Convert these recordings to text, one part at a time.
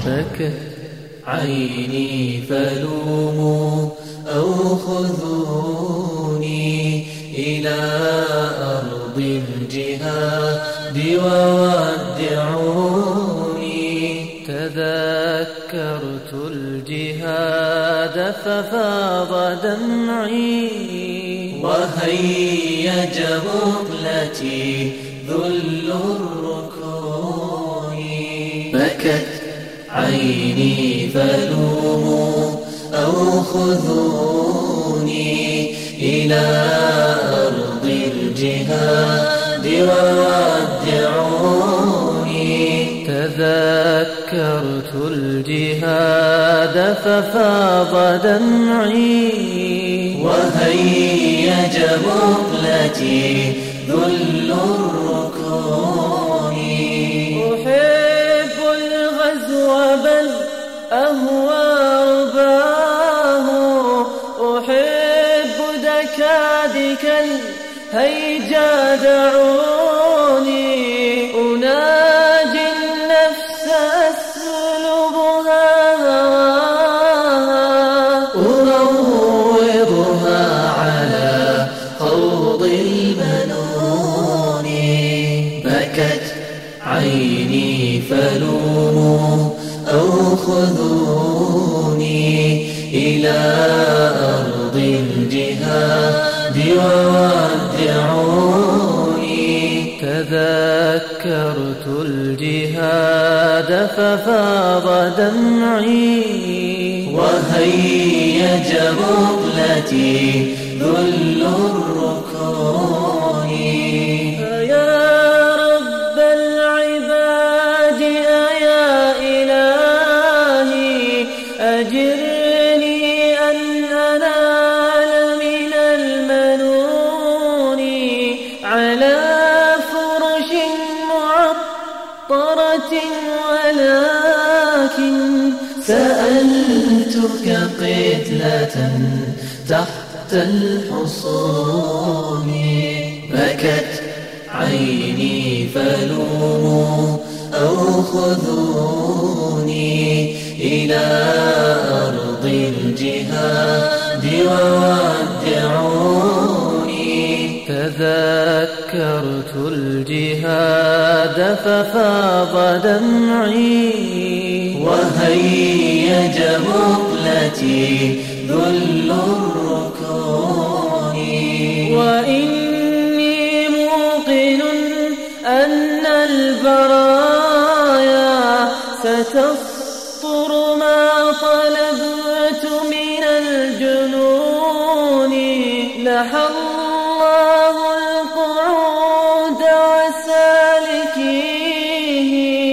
بكت عيني فلوموا أو خذوني إلى أرض الجهاد وودعوني. تذكرت الجهاد ففاض دمعي وهيج مقلتي ذل الركون. بكت عيني فلوموا أو خذوني إلى أرض الجهاد وودعوني. تذكرت الجهاد ففاض دمعي وهيج مقلتي ذل الركون. أحب الغزو بل أهوى رباه، أحب دكادك الهيجا دعوني. أناجي النفس أسلبها أروضها على خوض المنون. بكت عيني فلوموا أو خذوني إلى أرض الجهاد وودعوني. تذكرت الجهاد ففاض دمعي وهيج مقلتي ذل الركون. فيا رب العباد أيا إلهي أجرني أن أنال من المنون على فرش معطرة، ولكن سألتك قتلة تحت الحصون. بكت عيني فلوموا أو خذوني إلى أرض الجهاد وودعوني. تذكرت الجهاد ففاض دمعي وهيج مقلتي ذل الركون. وإني موقن أن البرايا ستسطر ما طلبت من الجنون. لحى الله القعود وسالكيه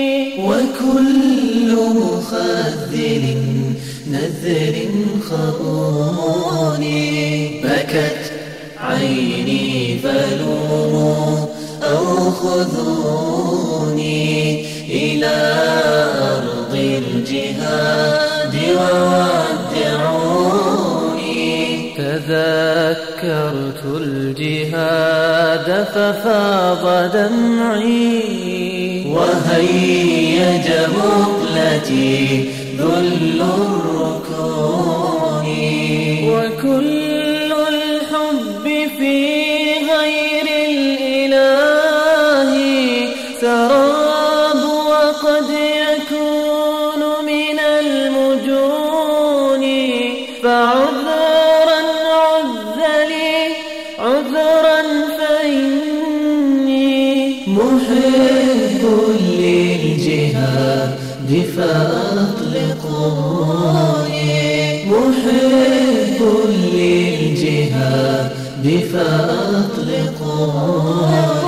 وكل مخذل نذر خؤون. بكت عيني فلوموا أو خذوني إلى أرض الجهاد وودعوني. تذكرت الجهاد ففاض دمعي وهيج مقلتي ذل الركون. وكل الحب في غير الإله سراب، وقد يكون من المجون. فعذرا عذلي عذرا فإني محب للجهاد فأطلقوني. محب للجهاد فأطلقوني.